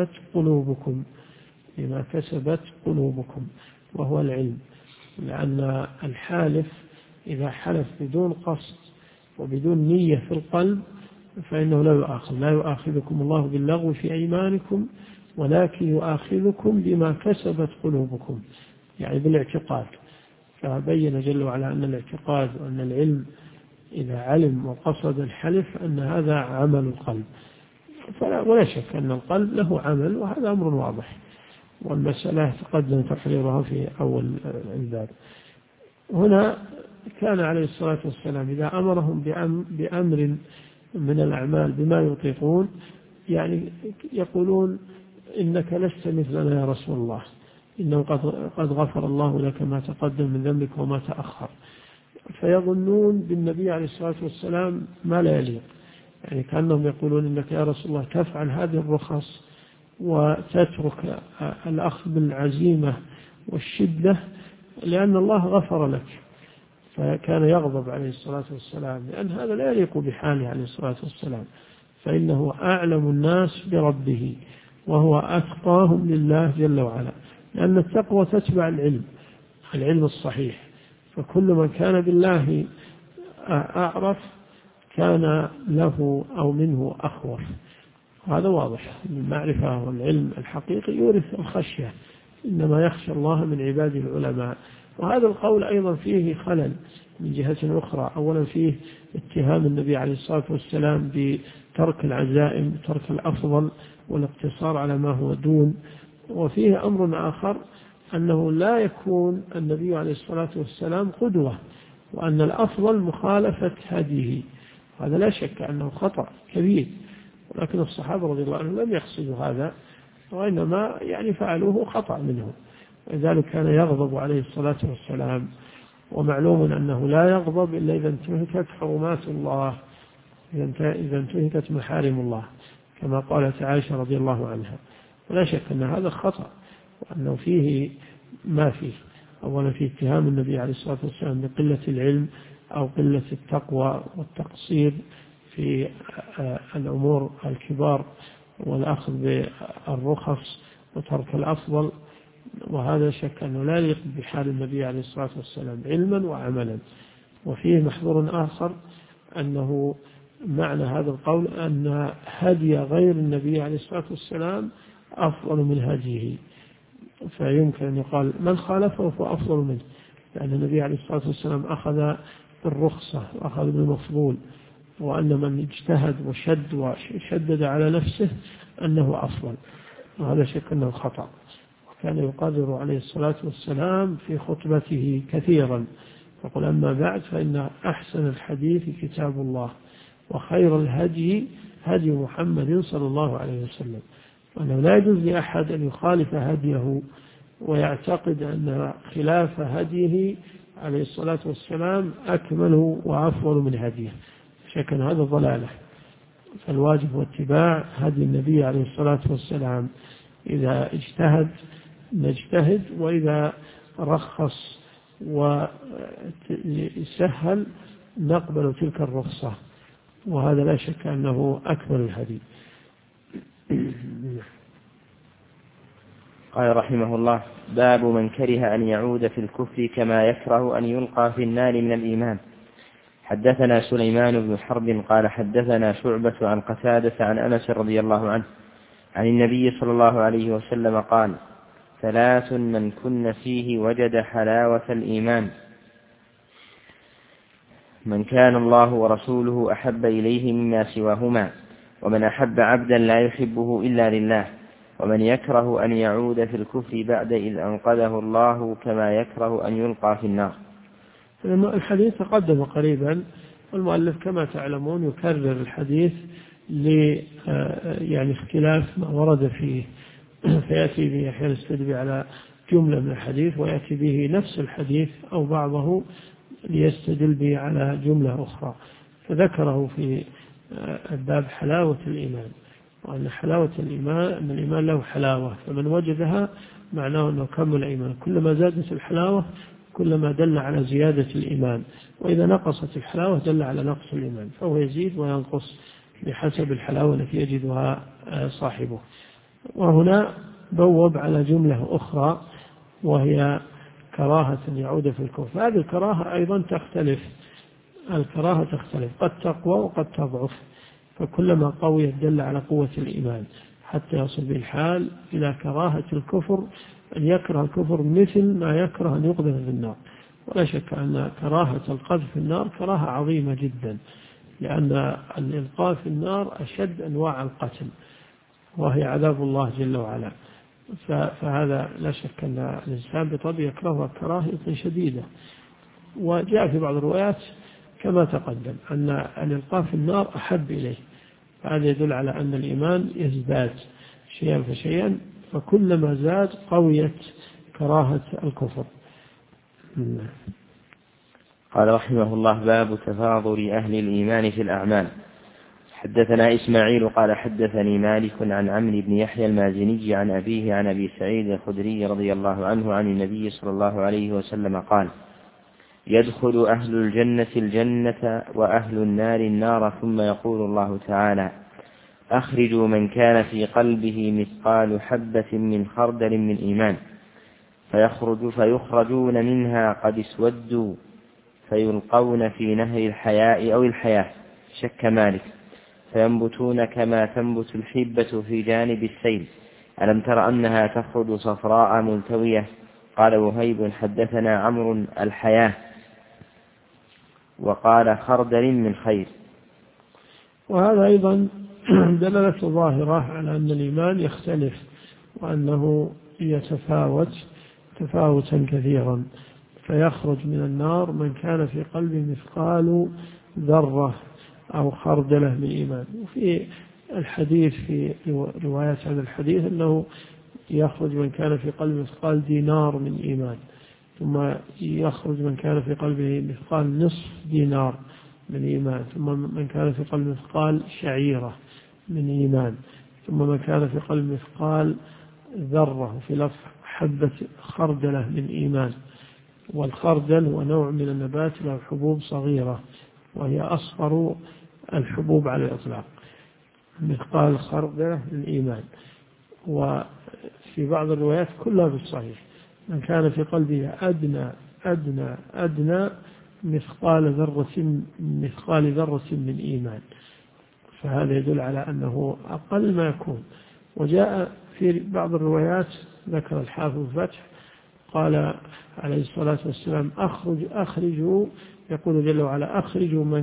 كسبت قلوبكم، وهو العلم. لأن الحالف إذا حلف بدون قصد وبدون نية في القلب فإنه لا يؤاخذكم الله باللغو في أيمانكم، ولكن يؤاخذكم بما كسبت قلوبكم، يعني بالاعتقاد. فبين جل وعلا أن الاعتقاد وأن العلم إذا علم وقصد الحلف أن هذا عمل القلب، ولا شك أن القلب له عمل، وهذا أمر واضح، والمسألة تقدم تقريرها في أول الباب. هنا كان عليه الصلاة والسلام إذا أمرهم بأمر من الأعمال بما يطيقون، يعني يقولون: إنك لست مثلنا يا رسول الله، إنه قد غفر الله لك ما تقدم من ذنبك وما تأخر. فيظنون بالنبي عليه الصلاة والسلام ما لا يليق، يعني كأنهم يقولون: إنك يا رسول الله تفعل هذه الرخص وتترك الأخذ بالعزيمة والشدة لأن الله غفر لك. فكان يغضب عليه الصلاة والسلام، لأن هذا لا يليق بحاله عليه الصلاة والسلام، فإنه أعلم الناس بربه وهو أتقاهم لله جل وعلا، لأن التقوى تتبع العلم الصحيح. فكل من كان بالله أعرف كان له أو منه أخوف، هذا واضح. المعرفة والعلم الحقيقي يورث الخشية، إنما يخشى الله من عباده العلماء. وهذا القول أيضا فيه خلل من جهة أخرى. أولا فيه اتهام النبي عليه الصلاة والسلام بترك العزائم، ترك الأفضل والاقتصار على ما هو دون. وفيه أمر آخر، أنه لا يكون النبي عليه الصلاة والسلام قدوة، وأن الأفضل مخالفة هديه. هذا لا شك أنه خطأ كبير، ولكن الصحابة رضي الله عنهم لم يقصدوا هذا، وإنما يعني فعلوه خطأ منه. ولذلك كان يغضب عليه الصلاة والسلام ومعلوم أنه لا يغضب إلا إذا انتهكت حرمات الله، إذا انتهكت محارم الله، كما قالت عائشة رضي الله عنها. ولا شك أن هذا خطأ، وأنه فيه ما فيه. أولا في اتهام النبي عليه الصلاة والسلام بقلة العلم أو قلة التقوى والتقصير في الأمور الكبار والأخذ بالرخص وترك الأفضل، وهذا شك أنه لا يليق بحال النبي عليه الصلاة والسلام علما وعملا. وفيه محظور آخر، أنه معنى هذا القول أن هدي غير النبي عليه الصلاة والسلام أفضل من هديه، فيمكن أن يقال من خالفه فهو أفضل منه، لأن النبي عليه الصلاة والسلام أخذ بالرخصة وأخذ بالمفضول، وأن من اجتهد وشدد على نفسه أنه أفضل، وهذا شك أنه خطأ. وكان يقرر عليه الصلاة والسلام في خطبته كثيرا يقول: أما بعد فإن أحسن الحديث كتاب الله، وخير الهدي هدي محمد صلى الله عليه وسلم. وأنه لا يجوز لأحد أن يخالف هديه ويعتقد أن خلاف هديه عليه الصلاة والسلام أكمل وأفضل من هديه، شكل هذا ضلالة. فالواجب هو اتباع هدي النبي عليه الصلاة والسلام، إذا اجتهد نجتهد، وإذا رخص وسهل نقبل تلك الرخصة، وهذا لا شك أنه أكمل الهدي. قال رحمه الله: باب من كره أن يعود في الكفر كما يكره أن يلقى في النار من الإيمان. حدثنا سليمان بن حرب قال حدثنا شعبة عن قتادة عن أنس رضي الله عنه عن النبي صلى الله عليه وسلم قال: 3 من كن فيه وجد حلاوة الإيمان: من كان الله ورسوله أحب إليه مما سواهما، ومن أحب عبدا لا يحبه إلا لله، ومن يكره أن يعود في الكفر بعد إذ أنقذه الله كما يكره أن يلقى في النار. الحديث تقدم قريبا، والمؤلف كما تعلمون يكرر الحديث يعني اختلاف ما ورد فيه، فيأتي به أحيانا يستدل على جملة من الحديث، ويأتي به نفس الحديث أو بعضه ليستدل به على جملة أخرى. فذكره في الباب حلاوة الإيمان، وأن حلاوة الإيمان أن الإيمان له حلاوة، فمن وجدها معناه أنه كمل الإيمان. كلما زادت الحلاوة كلما دل على زيادة الإيمان، وإذا نقصت الحلاوة دل على نقص الإيمان، فهو يزيد وينقص بحسب الحلاوة التي يجدها صاحبه. وهنا بوب على جملة أخرى وهي كراهة يعود في الكفر. هذه الكراهة أيضا تختلف، الكراهة تختلف، قد تقوى وقد تضعف، فكلما قويت دل على قوة الإيمان، حتى يصل بالحال إلى كراهة الكفر، أن يكره الكفر مثل ما يكره أن يقذف في النار. ولا شك أن كراهة القذف في النار كراهة عظيمة جدا، لأن الإلقاء في النار أشد أنواع القتل، وهي عذاب الله جل وعلا. فهذا لا شك أن الإنسان بطبعه يكرهها كراهية شديدة. وجاء في بعض الروايات كما تقدم أن الإلقاء في النار أحب إليه، هذا يدل على أن الإيمان يزداد شيئا فشيئا، فكلما زاد قويت كراهة الكفر. قال رحمه الله: باب تفاضل أهل الإيمان في الأعمال. حدثنا إسماعيل قال حدثني مالك عن عمرو بن يحيى المازني عن أبيه عن أبي سعيد الخدري رضي الله عنه عن النبي صلى الله عليه وسلم قال: يدخل أهل الجنة الجنة وأهل النار النار، ثم يقول الله تعالى: أخرجوا من كان في قلبه مثقال حبة من خردل من إيمان، فيخرجون منها قد اسودوا، فيلقون في نهر الحياء أو الحياة، شك مالك، فينبتون كما تنبت الحبة في جانب السيل. ألم تر أنها تخرج صفراء ملتوية؟ قال وهيب: حدثنا عمرو الحياة، وقال خردل من خير. وهذا أيضا دلالة ظاهرة على أن الإيمان يختلف، وأنه يتفاوت تفاوتا كثيرا، فيخرج من النار من كان في قلبه مثقال ذرة أو خردلة من إيمان. وفي الحديث في روايات هذا الحديث أنه يخرج من كان في قلبه مثقال دينار من إيمان، ثم يخرج من كان في قلبه مثقال نصف دينار من إيمان، ثم من كان في قلبه مثقال شعيرة من إيمان، ثم من كان في قلبه مثقال ذرة، في لفظ حبة خردلة من إيمان. والخردل هو نوع من النبات له حبوب صغيرة، وهي أصغر الحبوب على الإطلاق، مثقال خردلة من إيمان. وفي بعض الروايات كلها بالصحيح، من كان في قلبه أدنى مثقال ذرة من إيمان، فهذا يدل على أنه أقل ما يكون. وجاء في بعض الروايات ذكر الحافظ الفتح قال عليه الصلاة والسلام أخرجوا، يقول جل وعلا أخرجوا من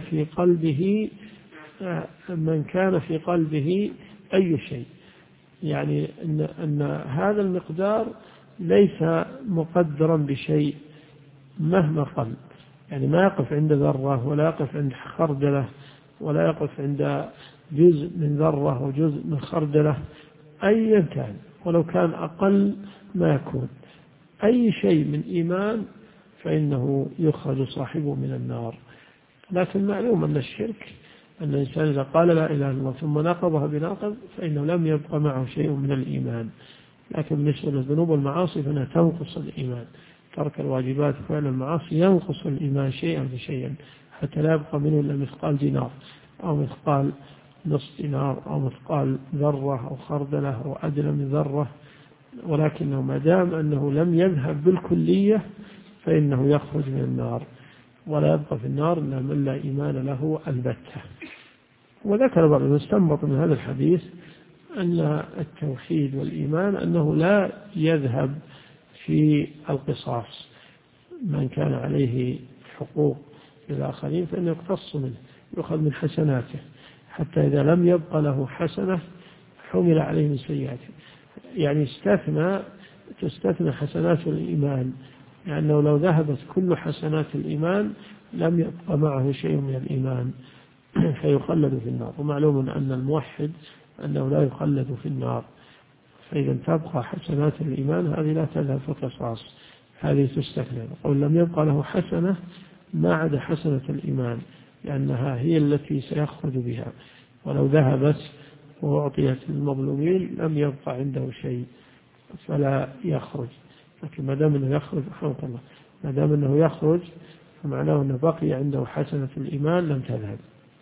كان في قلبه أي شيء، يعني أن هذا المقدار ليس مقدرا بشيء مهما قل، يعني ما يقف عند ذرة ولا يقف عند خردلة ولا يقف عند جزء من ذرة وجزء من خردلة، أيا كان ولو كان أقل ما يكون أي شيء من إيمان فإنه يخرج صاحبه من النار. لكن معلوم أن الشرك أن الإنسان إذا قال لا إله إلا الله ثم نقضها بناقض فإنه لم يبقى معه شيء من الإيمان. لكن بالنسبة للذنوب والمعاصي فإنها تنقص الإيمان، ترك الواجبات وفعل المعاصي ينقص الإيمان شيئا فشيئا، حتى لا يبقى منه إلا مثقال دينار أو مثقال نصف دينار أو مثقال ذرة أو خردلة أو أدنى من ذرة. ولكنه ما دام أنه لم يذهب بالكلية فإنه يخرج من النار، ولا يبقى في النار إلا من لا إيمان له البتة. وذكر بعض المستنبط من هذا الحديث أن التوحيد والإيمان أنه لا يذهب في القصاص، من كان عليه حقوق للآخرين فإنه يقتص منه، يؤخذ من حسناته، حتى إذا لم يبقى له حسنة حمل عليه من سيئاته. يعني تستثنى حسنات الإيمان، لأنه لو ذهبت كل حسنات الإيمان لم يبقى معه شيء من الإيمان فيخلد في النار. ومعلوم أن الموحد أنه لا يخلد في النار، فإذا تبقى حسنات الإيمان هذه لا تذهب في القصاص، هذه تستثنى. قل لم يبقى له حسنة ما عدا حسنة الإيمان، لأنها هي التي سيخرج بها، ولو ذهبت وأعطيت للمظلومين لم يبقى عنده شيء فلا يخرج. لكن ما دام أنه يخرج رحمه الله، ما دام أنه يخرج فمعناه أنه بقي عنده حسنة الإيمان لم تذهب.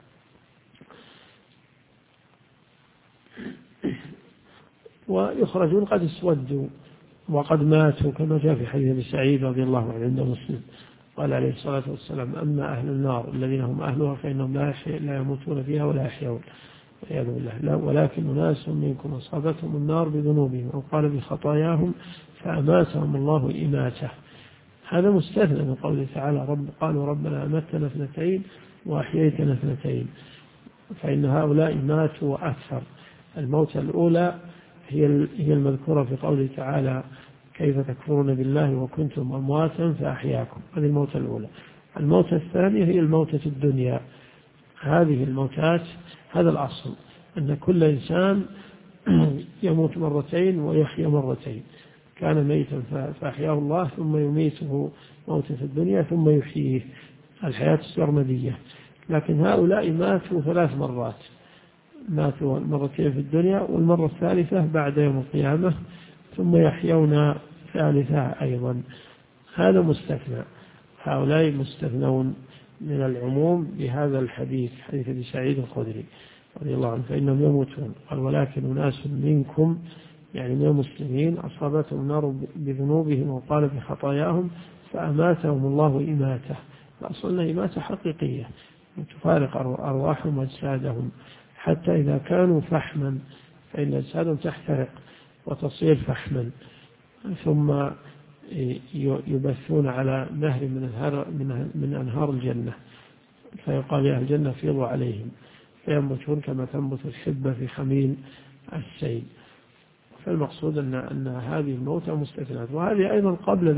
ويخرجون قد اسودوا وقد ماتوا، كما جاء في حديث أبي سعيد رضي الله عنه عند مسلم قال عليه الصلاة والسلام أما أهل النار الذين هم أهلها فإنهم لا يموتون فيها ولا يحيون والعياذ بالله، ولكن أناس منكم أصابتهم النار بذنوبهم أو قال بخطاياهم فأماتهم الله إماتة. هذا مستثنى من قوله تعالى قالوا ربنا أمتنا 2 وأحييتنا 2، فإن هؤلاء ماتوا أكثر. الموتى الأولى هي المذكورة في قوله تعالى كيف تكفرون بالله وكنتم أمواتا فأحياكم، هذه الموتى الأولى. الموتى الثانية هي الموتى الدنيا. هذه الموتات هذا الأصل، أن كل إنسان يموت 2 ويحيى 2، كان ميتا فأحياه الله ثم يميته موتة الدنيا ثم يحييه الحياة السرمدية. لكن هؤلاء ماتوا 3 مرات، ماتوا 2 في الدنيا والمرة الثالثة بعد يوم القيامة ثم يحيون ثالثة أيضا. هذا مستثنى، هؤلاء مستثنون من العموم بهذا الحديث، حديث أبي سعيد الخدري رضي الله عنه فإنهم يموتون. قال ولكن أناس منكم يعني من المسلمين أصابتهم النار بذنوبهم وقال بخطاياهم فأماتهم الله إماتة. فأصلنا إماتة حقيقية تفارق أرواحهم وأجسادهم، حتى إذا كانوا فحما فإن أجسادهم تحترق وتصير فحما، ثم يبثون على نهر من أنهار الجنة، فيقال يا أهل الجنة فيضوا عليهم فينبتون كما تنبت الحبة في حميل السيل. فالمقصود أن هذه الموتى مستثنات، وهذه أيضا قبل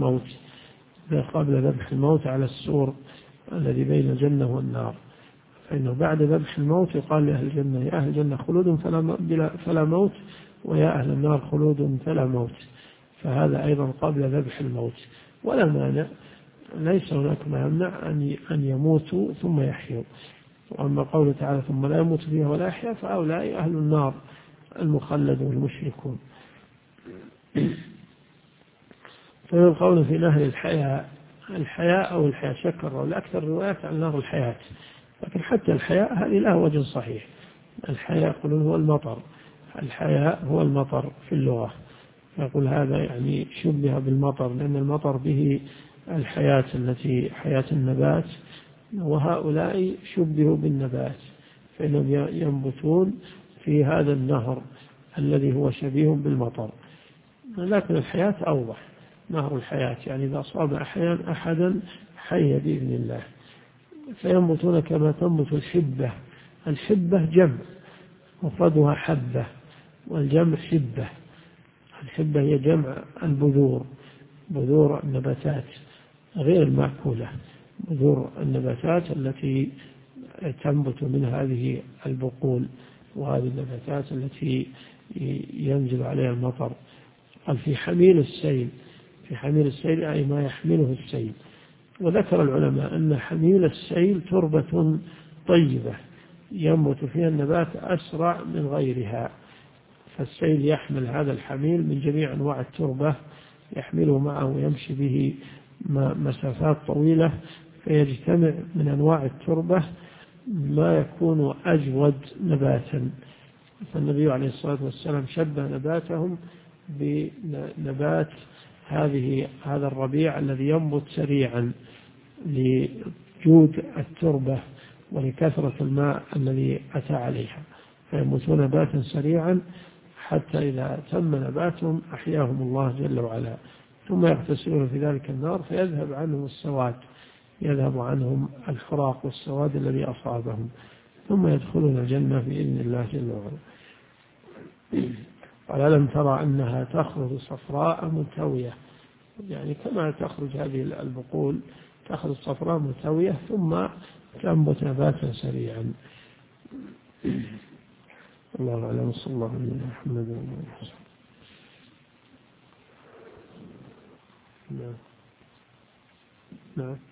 ذبح الموت على السور الذي بين الجنة والنار، فإنه بعد ذبح الموت يقال لأهل الجنة يا أهل الجنة خلود فلا موت، ويا أهل النار خلود فلا موت. فهذا أيضا قبل ذبح الموت، ولا مانع، ليس هناك ما يمنع أن يموتوا ثم يحيوا. وأما قوله تعالى ثم لا يموت فيها ولا يحيا فهؤلاء أهل النار المخلدون المشركون. فيقول في نهر الحياء أو الحياة شكر، والأكثر روايات عن نهر الحياة، لكن حتى الحياء هذه لها وجه صحيح. الحياء يقولون هو المطر، الحياء هو المطر في اللغة، يقول هذا يعني شبه بالمطر لأن المطر به الحياة التي حياة النبات، وهؤلاء شبهوا بالنبات فإنهم ينبتون في هذا النهر الذي هو شبيه بالمطر، لكن الحياة أوضح، نهر الحياة يعني إذا أصاب أحدا حي بإذن الله. فينبتون كما تنبت الحبة، الحبة جمع مفردها حبة والجمع حبة، الحبة هي جمع البذور، بذور النباتات غير المأكولة، بذور النباتات التي تنبت من هذه البقول وهذه النباتات التي ينزل عليها المطر. قال في حميل السيل، في حميل السيل أي ما يحمله السيل. وذكر العلماء أن حميل السيل تربة طيبة ينبت فيها النبات أسرع من غيرها، فالسيل يحمل هذا الحميل من جميع أنواع التربة، يحمله معه ويمشي به مسافات طويلة، فيجتمع من أنواع التربة ما يكون أجود نباتا. فالنبي عليه الصلاة والسلام شبه نباتهم بنبات هذا الربيع الذي ينبت سريعا لجود التربة ولكثرة الماء الذي أتى عليها، فينبتون نباتا سريعا حتى إذا تم نباتهم أحياهم الله جل وعلا، ثم يغتسلون في ذلك النار فيذهب عنهم السواد، يذهب عنهم الحراق والسواد الذي أصابهم، ثم يدخلون الجنة بإذن الله جل وعلا. قال ألم ترى أنها تخرج صفراء ملتوية، يعني كما تخرج هذه البقول تخرج صفراء ملتوية ثم تنبت نباتا سريعا. الله أعلم، صلى الله عليه وسلم. نعم.